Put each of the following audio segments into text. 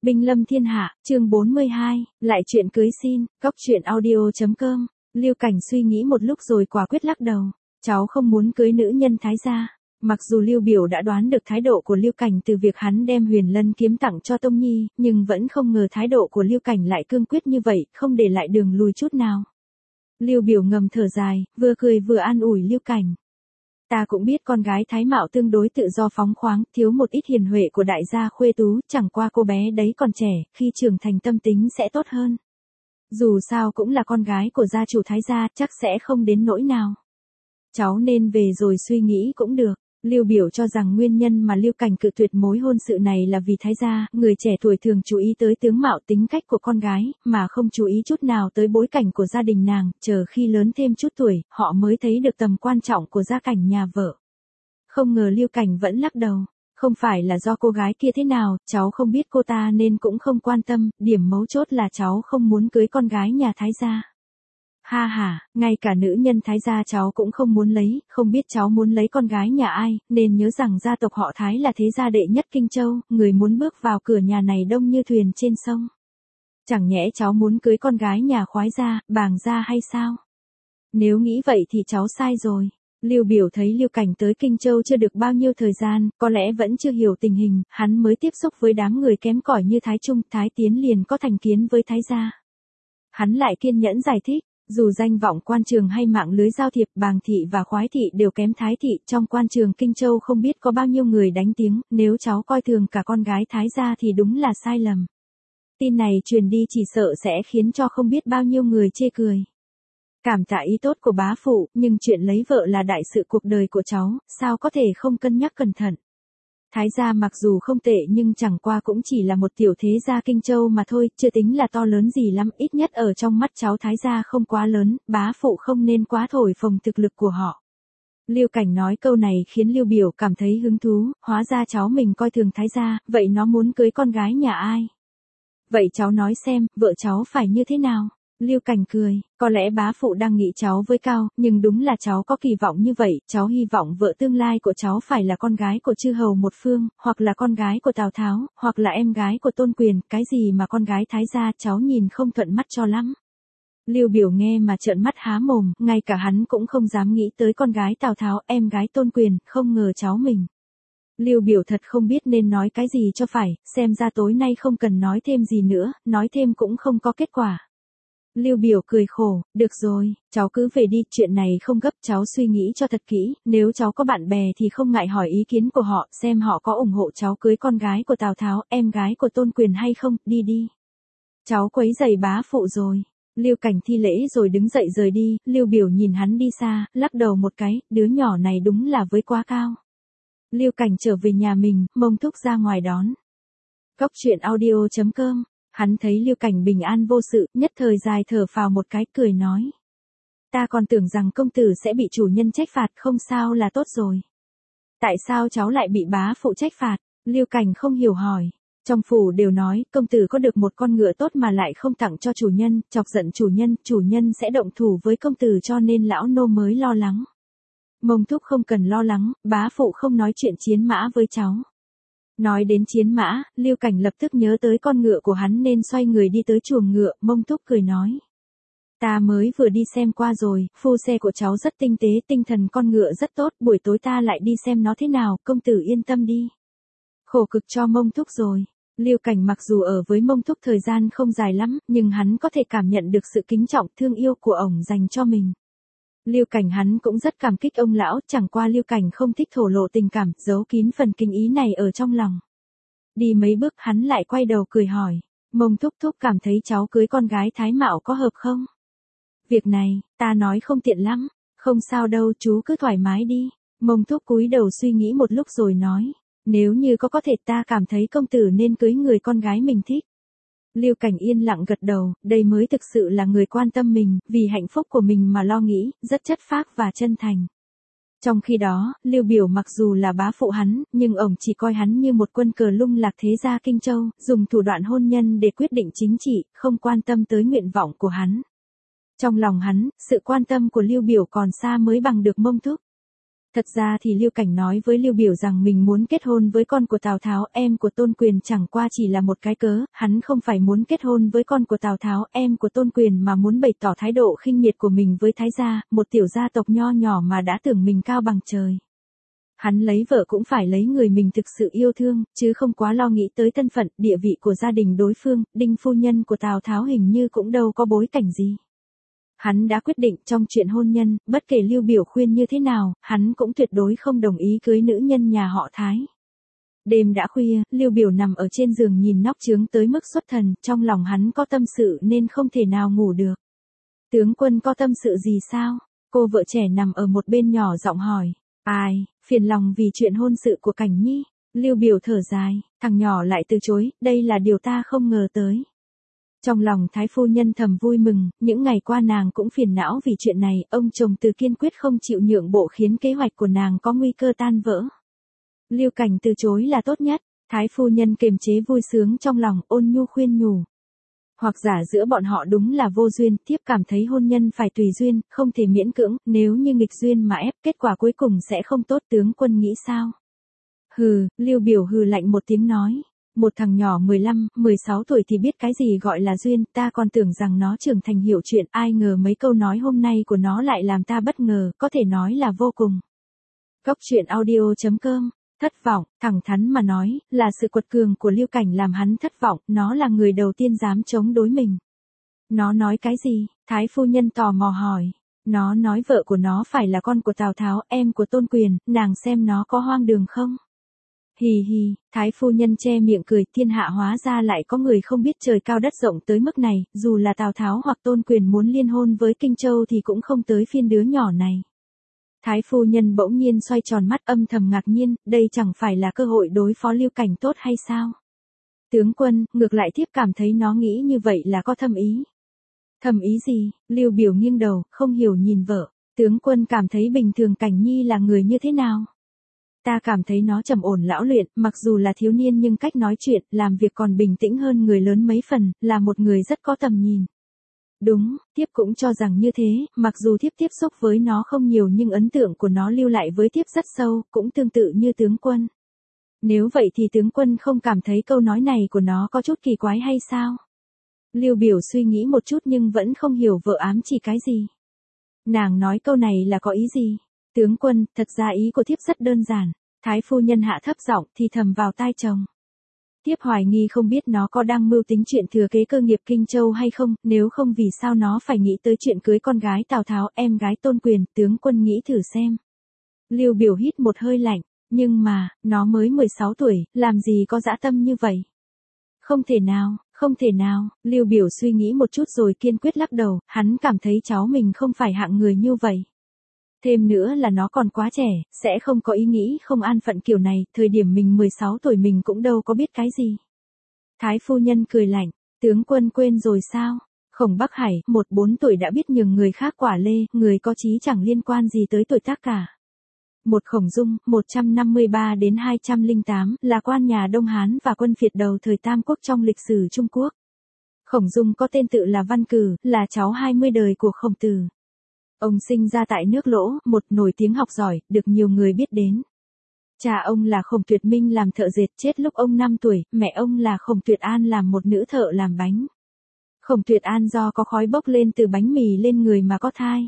Binh lâm thiên hạ, chương 42, lại chuyện cưới xin, cóc truyện audio.com. Lưu Cảnh suy nghĩ một lúc rồi quả quyết lắc đầu. Cháu không muốn cưới nữ nhân Thái gia. Mặc dù Lưu Biểu đã đoán được thái độ của Lưu Cảnh từ việc hắn đem Huyền Lân kiếm tặng cho Tông Nhi, nhưng vẫn không ngờ thái độ của Lưu Cảnh lại cương quyết như vậy, không để lại đường lùi chút nào. Lưu Biểu ngầm thở dài, vừa cười vừa an ủi Lưu Cảnh. Ta cũng biết con gái Thái Mạo tương đối tự do phóng khoáng, thiếu một ít hiền huệ của đại gia khuê tú, chẳng qua cô bé đấy còn trẻ, khi trưởng thành tâm tính sẽ tốt hơn. Dù sao cũng là con gái của gia chủ Thái gia, chắc sẽ không đến nỗi nào. Cháu nên về rồi suy nghĩ cũng được. Lưu Biểu cho rằng nguyên nhân mà Lưu Cảnh cự tuyệt mối hôn sự này là vì Thái gia, người trẻ tuổi thường chú ý tới tướng mạo tính cách của con gái, mà không chú ý chút nào tới bối cảnh của gia đình nàng, chờ khi lớn thêm chút tuổi, họ mới thấy được tầm quan trọng của gia cảnh nhà vợ. Không ngờ Lưu Cảnh vẫn lắc đầu, không phải là do cô gái kia thế nào, cháu không biết cô ta nên cũng không quan tâm, điểm mấu chốt là cháu không muốn cưới con gái nhà Thái gia. Ha ha, ngay cả nữ nhân Thái gia cháu cũng không muốn lấy, không biết cháu muốn lấy con gái nhà ai, nên nhớ rằng gia tộc họ Thái là thế gia đệ nhất Kinh Châu, người muốn bước vào cửa nhà này đông như thuyền trên sông. Chẳng nhẽ cháu muốn cưới con gái nhà Khoái gia, Bàng gia hay sao? Nếu nghĩ vậy thì cháu sai rồi. Lưu Biểu thấy Lưu Cảnh tới Kinh Châu chưa được bao nhiêu thời gian, có lẽ vẫn chưa hiểu tình hình, hắn mới tiếp xúc với đám người kém cỏi như Thái Trung, Thái Tiến liền có thành kiến với Thái gia. Hắn lại kiên nhẫn giải thích. Dù danh vọng quan trường hay mạng lưới giao thiệp, Bàng thị và Khoái thị đều kém Thái thị, trong quan trường Kinh Châu không biết có bao nhiêu người đánh tiếng, nếu cháu coi thường cả con gái Thái gia thì đúng là sai lầm. Tin này truyền đi chỉ sợ sẽ khiến cho không biết bao nhiêu người chê cười. Cảm tạ ý tốt của bá phụ, nhưng chuyện lấy vợ là đại sự cuộc đời của cháu, sao có thể không cân nhắc cẩn thận. Thái gia mặc dù không tệ nhưng chẳng qua cũng chỉ là một tiểu thế gia Kinh Châu mà thôi, chưa tính là to lớn gì lắm, ít nhất ở trong mắt cháu Thái gia không quá lớn, bá phụ không nên quá thổi phồng thực lực của họ. Lưu Cảnh nói câu này khiến Lưu Biểu cảm thấy hứng thú, hóa ra cháu mình coi thường Thái gia, vậy nó muốn cưới con gái nhà ai? Vậy cháu nói xem, vợ cháu phải như thế nào? Lưu Cảnh cười, có lẽ bá phụ đang nghĩ cháu với cao, nhưng đúng là cháu có kỳ vọng như vậy, cháu hy vọng vợ tương lai của cháu phải là con gái của chư hầu một phương, hoặc là con gái của Tào Tháo, hoặc là em gái của Tôn Quyền, cái gì mà con gái Thái gia cháu nhìn không thuận mắt cho lắm. Lưu Biểu nghe mà trợn mắt há mồm, ngay cả hắn cũng không dám nghĩ tới con gái Tào Tháo, em gái Tôn Quyền, không ngờ cháu mình. Lưu Biểu thật không biết nên nói cái gì cho phải, xem ra tối nay không cần nói thêm gì nữa, nói thêm cũng không có kết quả. Lưu Biểu cười khổ, được rồi, cháu cứ về đi, chuyện này không gấp, cháu suy nghĩ cho thật kỹ, nếu cháu có bạn bè thì không ngại hỏi ý kiến của họ, xem họ có ủng hộ cháu cưới con gái của Tào Tháo, em gái của Tôn Quyền hay không, đi đi. Cháu quấy giày bá phụ rồi. Lưu Cảnh thi lễ rồi đứng dậy rời đi, Lưu Biểu nhìn hắn đi xa, lắc đầu một cái, đứa nhỏ này đúng là với quá cao. Lưu Cảnh trở về nhà mình, Mông Thúc ra ngoài đón. Cóc truyện audio.com. Hắn thấy Lưu Cảnh bình an vô sự, nhất thời dài thở phào một cái, cười nói. Ta còn tưởng rằng công tử sẽ bị chủ nhân trách phạt, không sao là tốt rồi. Tại sao cháu lại bị bá phụ trách phạt? Lưu Cảnh không hiểu hỏi. Trong phủ đều nói, công tử có được một con ngựa tốt mà lại không tặng cho chủ nhân, chọc giận chủ nhân sẽ động thủ với công tử cho nên lão nô mới lo lắng. Mông Thúc không cần lo lắng, bá phụ không nói chuyện chiến mã với cháu. Nói đến chiến mã, Lưu Cảnh lập tức nhớ tới con ngựa của hắn nên xoay người đi tới chuồng ngựa, Mông Thúc cười nói. Ta mới vừa đi xem qua rồi, phu xe của cháu rất tinh tế, tinh thần con ngựa rất tốt, buổi tối ta lại đi xem nó thế nào, công tử yên tâm đi. Khổ cực cho Mông Thúc rồi. Lưu Cảnh mặc dù ở với Mông Thúc thời gian không dài lắm, nhưng hắn có thể cảm nhận được sự kính trọng, thương yêu của ổng dành cho mình. Lưu Cảnh hắn cũng rất cảm kích ông lão, chẳng qua Lưu Cảnh không thích thổ lộ tình cảm, giấu kín phần kinh ý này ở trong lòng. Đi mấy bước hắn lại quay đầu cười hỏi, Mông Thúc cảm thấy cháu cưới con gái Thái Mạo có hợp không? Việc này, ta nói không tiện lắm, không sao đâu, chú cứ thoải mái đi. Mông Thúc cúi đầu suy nghĩ một lúc rồi nói, nếu như có thể ta cảm thấy công tử nên cưới người con gái mình thích. Lưu Cảnh yên lặng gật đầu, đây mới thực sự là người quan tâm mình, vì hạnh phúc của mình mà lo nghĩ, rất chất phác và chân thành. Trong khi đó, Lưu Biểu mặc dù là bá phụ hắn, nhưng ổng chỉ coi hắn như một quân cờ lung lạc thế gia Kinh Châu, dùng thủ đoạn hôn nhân để quyết định chính trị, không quan tâm tới nguyện vọng của hắn. Trong lòng hắn, sự quan tâm của Lưu Biểu còn xa mới bằng được Mông Thúc. Thật ra thì Lưu Cảnh nói với Lưu Biểu rằng mình muốn kết hôn với con của Tào Tháo, em của Tôn Quyền chẳng qua chỉ là một cái cớ, hắn không phải muốn kết hôn với con của Tào Tháo, em của Tôn Quyền mà muốn bày tỏ thái độ khinh miệt của mình với Thái gia, một tiểu gia tộc nho nhỏ mà đã tưởng mình cao bằng trời. Hắn lấy vợ cũng phải lấy người mình thực sự yêu thương, chứ không quá lo nghĩ tới thân phận, địa vị của gia đình đối phương, Đinh phu nhân của Tào Tháo hình như cũng đâu có bối cảnh gì. Hắn đã quyết định trong chuyện hôn nhân, bất kể Lưu Biểu khuyên như thế nào, hắn cũng tuyệt đối không đồng ý cưới nữ nhân nhà họ Thái. Đêm đã khuya, Lưu Biểu nằm ở trên giường nhìn nóc chướng tới mức xuất thần, trong lòng hắn có tâm sự nên không thể nào ngủ được. Tướng quân có tâm sự gì sao? Cô vợ trẻ nằm ở một bên nhỏ giọng hỏi. Ai, phiền lòng vì chuyện hôn sự của Cảnh Nhi. Lưu Biểu thở dài, thằng nhỏ lại từ chối, đây là điều ta không ngờ tới. Trong lòng Thái phu nhân thầm vui mừng, những ngày qua nàng cũng phiền não vì chuyện này, ông chồng Từ kiên quyết không chịu nhượng bộ khiến kế hoạch của nàng có nguy cơ tan vỡ. Lưu Cảnh từ chối là tốt nhất, Thái phu nhân kiềm chế vui sướng trong lòng, ôn nhu khuyên nhủ. Hoặc giả giữa bọn họ đúng là vô duyên, thiếp cảm thấy hôn nhân phải tùy duyên, không thể miễn cưỡng, nếu như nghịch duyên mà ép, kết quả cuối cùng sẽ không tốt, tướng quân nghĩ sao? Hừ, Lưu Biểu hừ lạnh một tiếng nói. Một thằng nhỏ 15, 16 tuổi thì biết cái gì gọi là duyên, ta còn tưởng rằng nó trưởng thành hiểu chuyện, ai ngờ mấy câu nói hôm nay của nó lại làm ta bất ngờ, có thể nói là vô cùng. Góc truyện audio.com, thất vọng, thẳng thắn mà nói, là sự quật cường của Lưu Cảnh làm hắn thất vọng, nó là người đầu tiên dám chống đối mình. Nó nói cái gì? Thái phu nhân tò mò hỏi. Nó nói vợ của nó phải là con của Tào Tháo, em của Tôn Quyền, nàng xem nó có hoang đường không? Hì hì, Thái phu nhân che miệng cười, thiên hạ hóa ra lại có người không biết trời cao đất rộng tới mức này, dù là Tào Tháo hoặc Tôn Quyền muốn liên hôn với Kinh Châu thì cũng không tới phiên đứa nhỏ này. Thái phu nhân bỗng nhiên xoay tròn mắt âm thầm ngạc nhiên, đây chẳng phải là cơ hội đối phó Lưu Cảnh tốt hay sao? Tướng quân, ngược lại thiếp cảm thấy nó nghĩ như vậy là có thâm ý. Thâm ý gì? Lưu Biểu nghiêng đầu, không hiểu nhìn vợ. Tướng quân cảm thấy bình thường Cảnh Nhi là người như thế nào? Ta cảm thấy nó trầm ổn lão luyện, mặc dù là thiếu niên nhưng cách nói chuyện, làm việc còn bình tĩnh hơn người lớn mấy phần, là một người rất có tầm nhìn. Đúng, thiếp cũng cho rằng như thế, mặc dù thiếp tiếp xúc với nó không nhiều nhưng ấn tượng của nó lưu lại với thiếp rất sâu, cũng tương tự như tướng quân. Nếu vậy thì tướng quân không cảm thấy câu nói này của nó có chút kỳ quái hay sao? Lưu Biểu suy nghĩ một chút nhưng vẫn không hiểu vợ ám chỉ cái gì. Nàng nói câu này là có ý gì? Tướng quân, thật ra ý của thiếp rất đơn giản. Thái phu nhân hạ thấp giọng thì thầm vào tai chồng. Thiếp hoài nghi không biết nó có đang mưu tính chuyện thừa kế cơ nghiệp Kinh Châu hay không, nếu không vì sao nó phải nghĩ tới chuyện cưới con gái Tào Tháo, em gái Tôn Quyền, tướng quân nghĩ thử xem. Lưu Biểu hít một hơi lạnh, nhưng mà, nó mới 16 tuổi, làm gì có dã tâm như vậy? Không thể nào, không thể nào, Lưu Biểu suy nghĩ một chút rồi kiên quyết lắc đầu, hắn cảm thấy cháu mình không phải hạng người như vậy. Thêm nữa là nó còn quá trẻ, sẽ không có ý nghĩ không an phận kiểu này, thời điểm mình 16 tuổi mình cũng đâu có biết cái gì. Thái phu nhân cười lạnh, tướng quân quên rồi sao? Khổng Bắc Hải, 14 tuổi đã biết nhường người khác quả lê, người có chí chẳng liên quan gì tới tuổi tác cả. Một Khổng Dung, 153 đến 208, là quan nhà Đông Hán và quân phiệt đầu thời Tam Quốc trong lịch sử Trung Quốc. Khổng Dung có tên tự là Văn Cử, là cháu 20 đời của Khổng Tử. Ông sinh ra tại nước Lỗ, một nổi tiếng học giỏi, được nhiều người biết đến. Cha ông là Khổng Tuyệt Minh làm thợ dệt, chết lúc ông 5 tuổi, mẹ ông là Khổng Tuyệt An làm một nữ thợ làm bánh. Khổng Tuyệt An do có khói bốc lên từ bánh mì lên người mà có thai.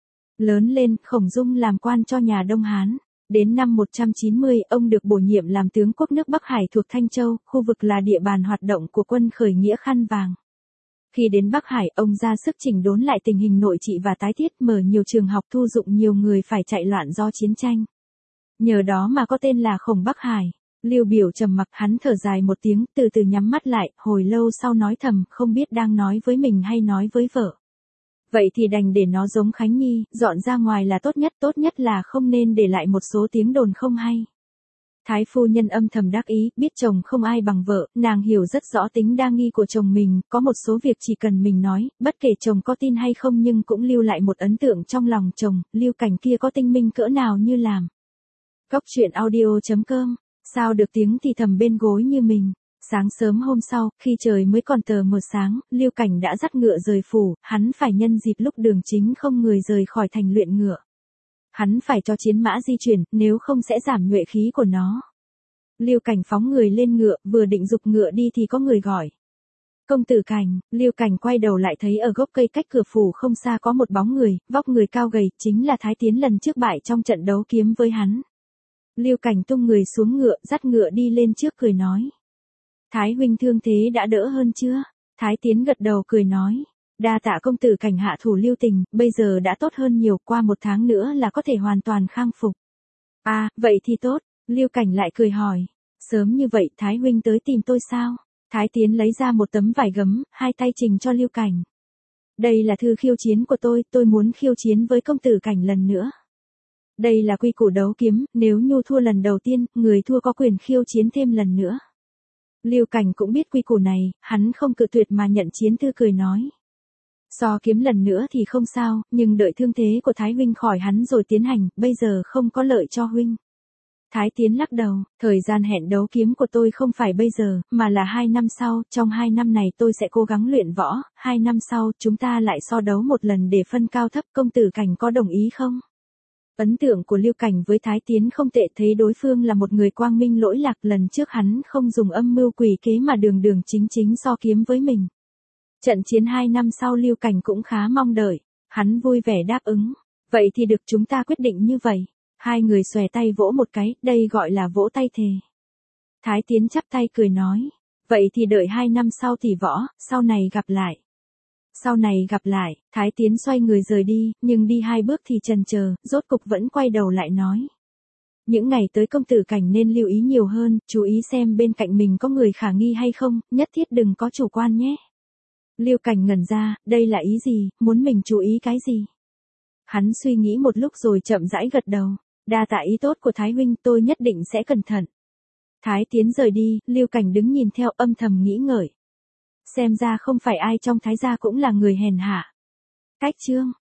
Lớn lên, Khổng Dung làm quan cho nhà Đông Hán. Đến năm 190, ông được bổ nhiệm làm tướng quốc nước Bắc Hải thuộc Thanh Châu, khu vực là địa bàn hoạt động của quân khởi nghĩa Khăn Vàng. Khi đến Bắc Hải, ông ra sức chỉnh đốn lại tình hình nội trị và tái thiết, mở nhiều trường học, thu dụng nhiều người phải chạy loạn do chiến tranh. Nhờ đó mà có tên là Khổng Bắc Hải. Lưu Biểu trầm mặc, hắn thở dài một tiếng, từ từ nhắm mắt lại, hồi lâu sau nói thầm, không biết đang nói với mình hay nói với vợ. Vậy thì đành để nó giống Khánh Nhi, dọn ra ngoài là tốt nhất là không nên để lại một số tiếng đồn không hay. Thái phu nhân âm thầm đắc ý, biết chồng không ai bằng vợ, nàng hiểu rất rõ tính đa nghi của chồng mình, có một số việc chỉ cần mình nói, bất kể chồng có tin hay không nhưng cũng lưu lại một ấn tượng trong lòng chồng, Lưu Cảnh kia có tinh minh cỡ nào như làm. Góc truyện audio.com, sao được tiếng thì thầm bên gối như mình. Sáng sớm hôm sau, khi trời mới còn tờ mờ sáng, Lưu Cảnh đã dắt ngựa rời phủ, hắn phải nhân dịp lúc đường chính không người rời khỏi thành luyện ngựa. Hắn phải cho chiến mã di chuyển, nếu không sẽ giảm nhuệ khí của nó. Lưu Cảnh phóng người lên ngựa, vừa định giục ngựa đi thì có người gọi. Công tử Cảnh, Lưu Cảnh quay đầu lại thấy ở gốc cây cách cửa phủ không xa có một bóng người, vóc người cao gầy, chính là Thái Tiến lần trước bại trong trận đấu kiếm với hắn. Lưu Cảnh tung người xuống ngựa, dắt ngựa đi lên trước cười nói. Thái huynh thương thế đã đỡ hơn chưa? Thái Tiến gật đầu cười nói. Đa tạ công tử Cảnh hạ thủ lưu tình, bây giờ đã tốt hơn nhiều, qua 1 tháng nữa là có thể hoàn toàn khang phục. À, vậy thì tốt, Lưu Cảnh lại cười hỏi. Sớm như vậy Thái huynh tới tìm tôi sao? Thái Tiến lấy ra một tấm vải gấm, hai tay trình cho Lưu Cảnh. Đây là thư khiêu chiến của tôi muốn khiêu chiến với công tử Cảnh lần nữa. Đây là quy củ đấu kiếm, nếu Nhu thua lần đầu tiên, người thua có quyền khiêu chiến thêm lần nữa. Lưu Cảnh cũng biết quy củ này, hắn không cự tuyệt mà nhận chiến thư cười nói. So kiếm lần nữa thì không sao, nhưng đợi thương thế của Thái huynh khỏi hắn rồi tiến hành, bây giờ không có lợi cho huynh. Thái Tiến lắc đầu, thời gian hẹn đấu kiếm của tôi không phải bây giờ, mà là 2 năm sau, trong 2 năm này tôi sẽ cố gắng luyện võ, 2 năm sau chúng ta lại so đấu một lần để phân cao thấp, công tử Cảnh có đồng ý không? Ấn tượng của Lưu Cảnh với Thái Tiến không tệ, thấy đối phương là một người quang minh lỗi lạc, lần trước hắn không dùng âm mưu quỷ kế mà đường đường chính chính so kiếm với mình. Trận chiến 2 năm sau Lưu Cảnh cũng khá mong đợi, hắn vui vẻ đáp ứng, vậy thì được, chúng ta quyết định như vậy. Hai người xòe tay vỗ một cái, đây gọi là vỗ tay thề. Thái Tiến chắp tay cười nói, vậy thì đợi 2 năm sau tỷ võ, sau này gặp lại. Sau này gặp lại, Thái Tiến xoay người rời đi, nhưng đi 2 bước thì chần chờ, rốt cục vẫn quay đầu lại nói. Những ngày tới công tử Cảnh nên lưu ý nhiều hơn, chú ý xem bên cạnh mình có người khả nghi hay không, nhất thiết đừng có chủ quan nhé. Lưu Cảnh ngẩn ra, đây là ý gì, muốn mình chú ý cái gì? Hắn suy nghĩ một lúc rồi chậm rãi gật đầu. Đa tạ ý tốt của Thái huynh, tôi nhất định sẽ cẩn thận. Thái Tiến rời đi, Lưu Cảnh đứng nhìn theo âm thầm nghĩ ngợi. Xem ra không phải ai trong Thái gia cũng là người hèn hạ. Cách chương